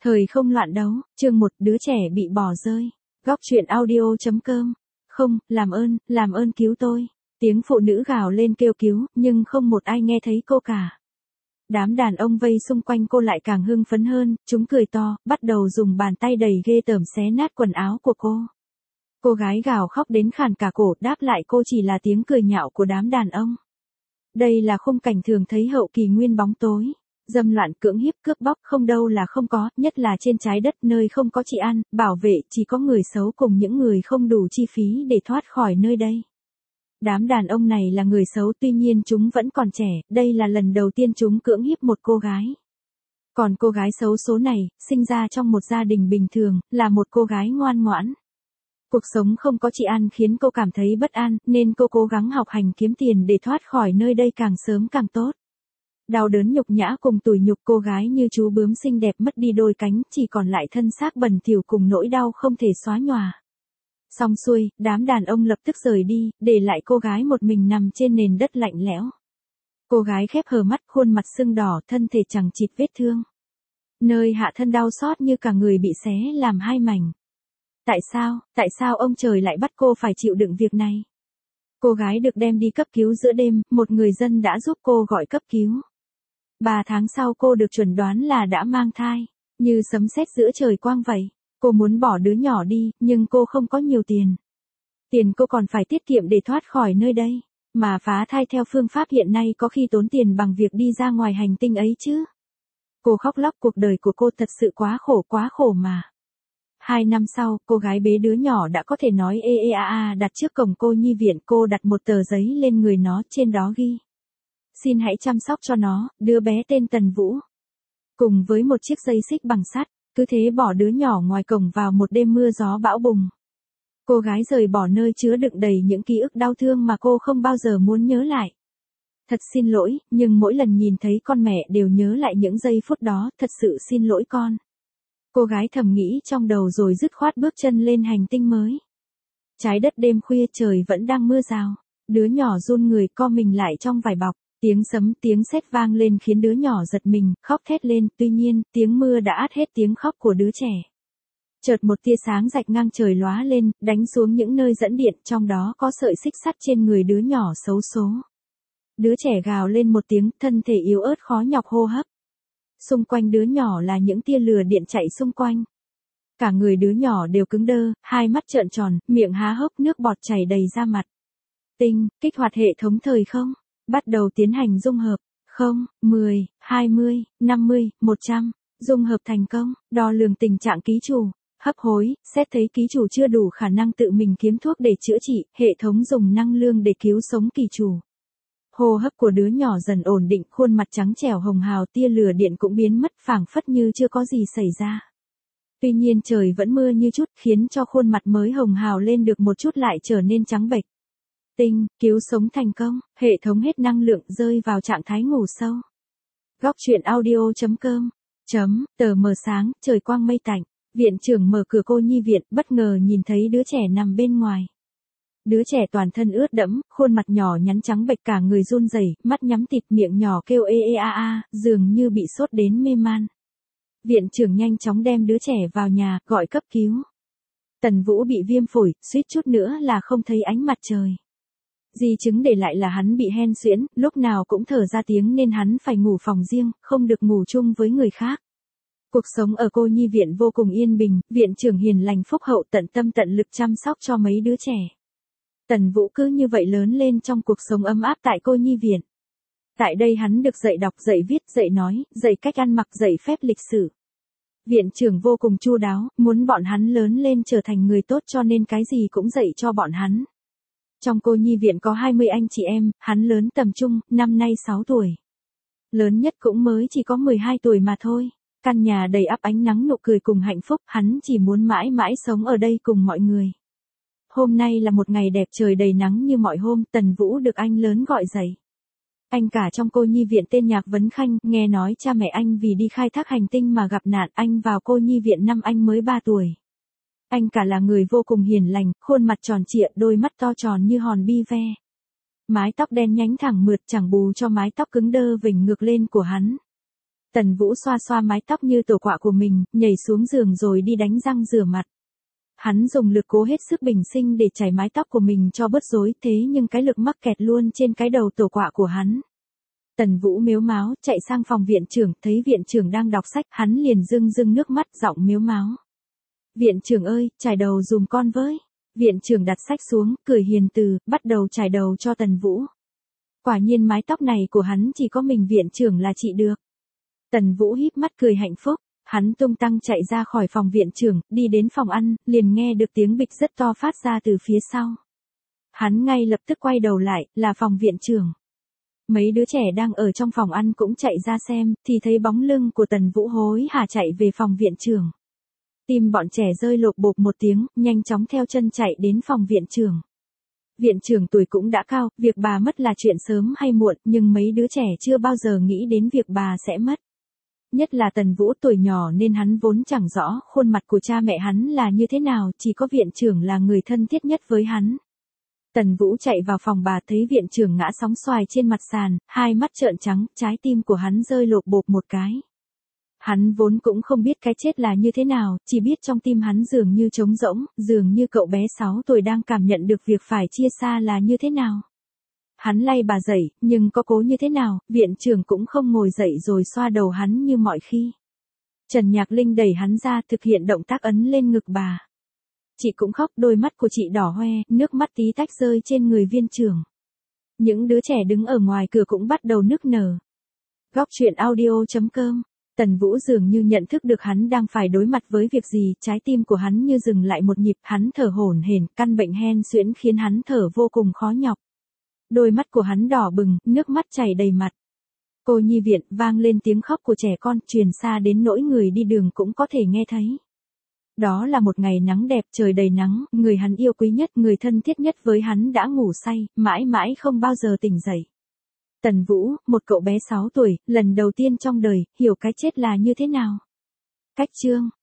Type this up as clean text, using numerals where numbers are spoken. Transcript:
Thời không loạn đấu, chương 1, đứa trẻ bị bỏ rơi. Góc truyện audio.com. Không, làm ơn cứu tôi. Tiếng phụ nữ gào lên kêu cứu, nhưng không một ai nghe thấy cô cả. Đám đàn ông vây xung quanh cô lại càng hưng phấn hơn, chúng cười to, bắt đầu dùng bàn tay đầy ghê tởm xé nát quần áo của cô. Cô gái gào khóc đến khàn cả cổ, đáp lại cô chỉ là tiếng cười nhạo của đám đàn ông. Đây là khung cảnh thường thấy hậu kỳ nguyên bóng tối. Dâm loạn, cưỡng hiếp, cướp bóc không đâu là không có, nhất là trên trái đất nơi không có trị an, bảo vệ, chỉ có người xấu cùng những người không đủ chi phí để thoát khỏi nơi đây. Đám đàn ông này là người xấu, tuy nhiên chúng vẫn còn trẻ, đây là lần đầu tiên chúng cưỡng hiếp một cô gái. Còn cô gái xấu số này, sinh ra trong một gia đình bình thường, là một cô gái ngoan ngoãn. Cuộc sống không có trị an khiến cô cảm thấy bất an, nên cô cố gắng học hành kiếm tiền để thoát khỏi nơi đây càng sớm càng tốt. Đau đớn nhục nhã cùng tủi nhục, cô gái như chú bướm xinh đẹp mất đi đôi cánh, chỉ còn lại thân xác bẩn thỉu cùng nỗi đau không thể xóa nhòa. Xong xuôi, đám đàn ông lập tức rời đi, để lại cô gái một mình nằm trên nền đất lạnh lẽo. Cô gái khép hờ mắt, khuôn mặt sưng đỏ, thân thể chằng chịt vết thương. Nơi hạ thân đau xót như cả người bị xé làm hai mảnh. Tại sao ông trời lại bắt cô phải chịu đựng việc này? Cô gái được đem đi cấp cứu giữa đêm, một người dân đã giúp cô gọi cấp cứu. 3 tháng sau cô được chuẩn đoán là đã mang thai, như sấm sét giữa trời quang vậy. Cô muốn bỏ đứa nhỏ đi, nhưng cô không có nhiều tiền. Tiền cô còn phải tiết kiệm để thoát khỏi nơi đây, mà phá thai theo phương pháp hiện nay có khi tốn tiền bằng việc đi ra ngoài hành tinh ấy chứ. Cô khóc lóc, cuộc đời của cô thật sự quá khổ mà. 2 năm sau, cô gái bế đứa nhỏ đã có thể nói đặt trước cổng cô nhi viện, cô đặt một tờ giấy lên người nó, trên đó ghi: xin hãy chăm sóc cho nó, đứa bé tên Tần Vũ. Cùng với một chiếc dây xích bằng sắt, cứ thế bỏ đứa nhỏ ngoài cổng vào một đêm mưa gió bão bùng. Cô gái rời bỏ nơi chứa đựng đầy những ký ức đau thương mà cô không bao giờ muốn nhớ lại. Thật xin lỗi, nhưng mỗi lần nhìn thấy con mẹ đều nhớ lại những giây phút đó, thật sự xin lỗi con. Cô gái thầm nghĩ trong đầu rồi dứt khoát bước chân lên hành tinh mới. Trái đất đêm khuya, trời vẫn đang mưa rào. Đứa nhỏ run người co mình lại trong vải bọc. Tiếng sấm, tiếng sét vang lên khiến đứa nhỏ giật mình, khóc thét lên, tuy nhiên, tiếng mưa đã át hết tiếng khóc của đứa trẻ. Chợt một tia sáng rạch ngang trời lóa lên, đánh xuống những nơi dẫn điện, trong đó có sợi xích sắt trên người đứa nhỏ xấu số. Đứa trẻ gào lên một tiếng, thân thể yếu ớt khó nhọc hô hấp. Xung quanh đứa nhỏ là những tia lửa điện chạy xung quanh. Cả người đứa nhỏ đều cứng đơ, hai mắt trợn tròn, miệng há hốc, nước bọt chảy đầy ra mặt. Tinh, kích hoạt hệ thống thời không. Bắt đầu tiến hành dung hợp. 0, 10, 20, 50, 100. Dung hợp thành công. Đo lường tình trạng ký chủ. Hấp hối, xét thấy ký chủ chưa đủ khả năng tự mình kiếm thuốc để chữa trị, hệ thống dùng năng lượng để cứu sống kỳ chủ. Hô hấp của đứa nhỏ dần ổn định, khuôn mặt trắng trẻo hồng hào, tia lửa điện cũng biến mất, phảng phất như chưa có gì xảy ra. Tuy nhiên trời vẫn mưa như chút, khiến cho khuôn mặt mới hồng hào lên được một chút lại trở nên trắng bệch. Tinh, cứu sống thành công, hệ thống hết năng lượng, rơi vào trạng thái ngủ sâu. Góc truyện audio.com. Tờ mờ sáng, trời quang mây tạnh. Viện trưởng mở cửa cô nhi viện, bất ngờ nhìn thấy đứa trẻ nằm bên ngoài. Đứa trẻ toàn thân ướt đẫm, khuôn mặt nhỏ nhắn trắng bệch, cả người run rẩy, mắt nhắm tịt, miệng nhỏ kêu dường như bị sốt đến mê man. Viện trưởng nhanh chóng đem đứa trẻ vào nhà, gọi cấp cứu. Tần Vũ bị viêm phổi, suýt chút nữa là không thấy ánh mặt trời. Di chứng để lại là hắn bị hen suyễn, lúc nào cũng thở ra tiếng nên hắn phải ngủ phòng riêng, không được ngủ chung với người khác. Cuộc sống ở cô nhi viện vô cùng yên bình, viện trưởng hiền lành phúc hậu, tận tâm tận lực chăm sóc cho mấy đứa trẻ. Tần Vũ cứ như vậy lớn lên trong cuộc sống ấm áp tại cô nhi viện. Tại đây hắn được dạy đọc, dạy viết, dạy nói, dạy cách ăn mặc, dạy phép lịch sử. Viện trưởng vô cùng chu đáo, muốn bọn hắn lớn lên trở thành người tốt cho nên cái gì cũng dạy cho bọn hắn. Trong cô nhi viện có 20 anh chị em, hắn lớn tầm trung, năm nay 6 tuổi. Lớn nhất cũng mới chỉ có 12 tuổi mà thôi. Căn nhà đầy ắp ánh nắng, nụ cười cùng hạnh phúc, hắn chỉ muốn mãi mãi sống ở đây cùng mọi người. Hôm nay là một ngày đẹp, trời đầy nắng như mọi hôm, Tần Vũ được anh lớn gọi dậy. Anh cả trong cô nhi viện tên Nhạc Vấn Khanh, nghe nói cha mẹ anh vì đi khai thác hành tinh mà gặp nạn, anh vào cô nhi viện năm anh mới 3 tuổi. Anh cả là người vô cùng hiền lành, khuôn mặt tròn trịa, đôi mắt to tròn như hòn bi ve. Mái tóc đen nhánh thẳng mượt chẳng bù cho mái tóc cứng đơ vểnh ngược lên của hắn. Tần Vũ xoa xoa mái tóc như tổ quạ của mình, nhảy xuống giường rồi đi đánh răng rửa mặt. Hắn dùng lực cố hết sức bình sinh để chải mái tóc của mình cho bớt rối, thế nhưng cái lực mắc kẹt luôn trên cái đầu tổ quạ của hắn. Tần Vũ mếu máo, chạy sang phòng viện trưởng, thấy viện trưởng đang đọc sách, hắn liền rưng rưng nước mắt, giọng mếu máo. Viện trưởng ơi, chải đầu dùm con với. Viện trưởng đặt sách xuống, cười hiền từ, bắt đầu chải đầu cho Tần Vũ. Quả nhiên mái tóc này của hắn chỉ có mình viện trưởng là trị được. Tần Vũ híp mắt cười hạnh phúc, hắn tung tăng chạy ra khỏi phòng viện trưởng, đi đến phòng ăn, liền nghe được tiếng bịch rất to phát ra từ phía sau. Hắn ngay lập tức quay đầu lại, là phòng viện trưởng. Mấy đứa trẻ đang ở trong phòng ăn cũng chạy ra xem, thì thấy bóng lưng của Tần Vũ hối hả chạy về phòng viện trưởng. Tim bọn trẻ rơi lộp bộp một tiếng, nhanh chóng theo chân chạy đến phòng viện trưởng. Viện trưởng tuổi cũng đã cao, việc bà mất là chuyện sớm hay muộn, nhưng mấy đứa trẻ chưa bao giờ nghĩ đến việc bà sẽ mất. Nhất là Tần Vũ tuổi nhỏ nên hắn vốn chẳng rõ khuôn mặt của cha mẹ hắn là như thế nào, chỉ có viện trưởng là người thân thiết nhất với hắn. Tần Vũ chạy vào phòng bà thấy viện trưởng ngã sóng xoài trên mặt sàn, hai mắt trợn trắng, trái tim của hắn rơi lộp bộp một cái. Hắn vốn cũng không biết cái chết là như thế nào, chỉ biết trong tim hắn dường như trống rỗng, dường như cậu bé 6 tuổi đang cảm nhận được việc phải chia xa là như thế nào. Hắn lay bà dậy, nhưng có cố như thế nào, viện trưởng cũng không ngồi dậy rồi xoa đầu hắn như mọi khi. Trần Nhạc Linh đẩy hắn ra thực hiện động tác ấn lên ngực bà. Chị cũng khóc, đôi mắt của chị đỏ hoe, nước mắt tí tách rơi trên người viên trưởng. Những đứa trẻ đứng ở ngoài cửa cũng bắt đầu nức nở. Góc truyện audio.com. Tần Vũ dường như nhận thức được hắn đang phải đối mặt với việc gì, trái tim của hắn như dừng lại một nhịp, hắn thở hổn hển, căn bệnh hen suyễn khiến hắn thở vô cùng khó nhọc. Đôi mắt của hắn đỏ bừng, nước mắt chảy đầy mặt. Cô nhi viện, vang lên tiếng khóc của trẻ con, truyền xa đến nỗi người đi đường cũng có thể nghe thấy. Đó là một ngày nắng đẹp, trời đầy nắng, người hắn yêu quý nhất, người thân thiết nhất với hắn đã ngủ say, mãi mãi không bao giờ tỉnh dậy. Tần Vũ, một cậu bé 6 tuổi, lần đầu tiên trong đời, hiểu cái chết là như thế nào. Cách chương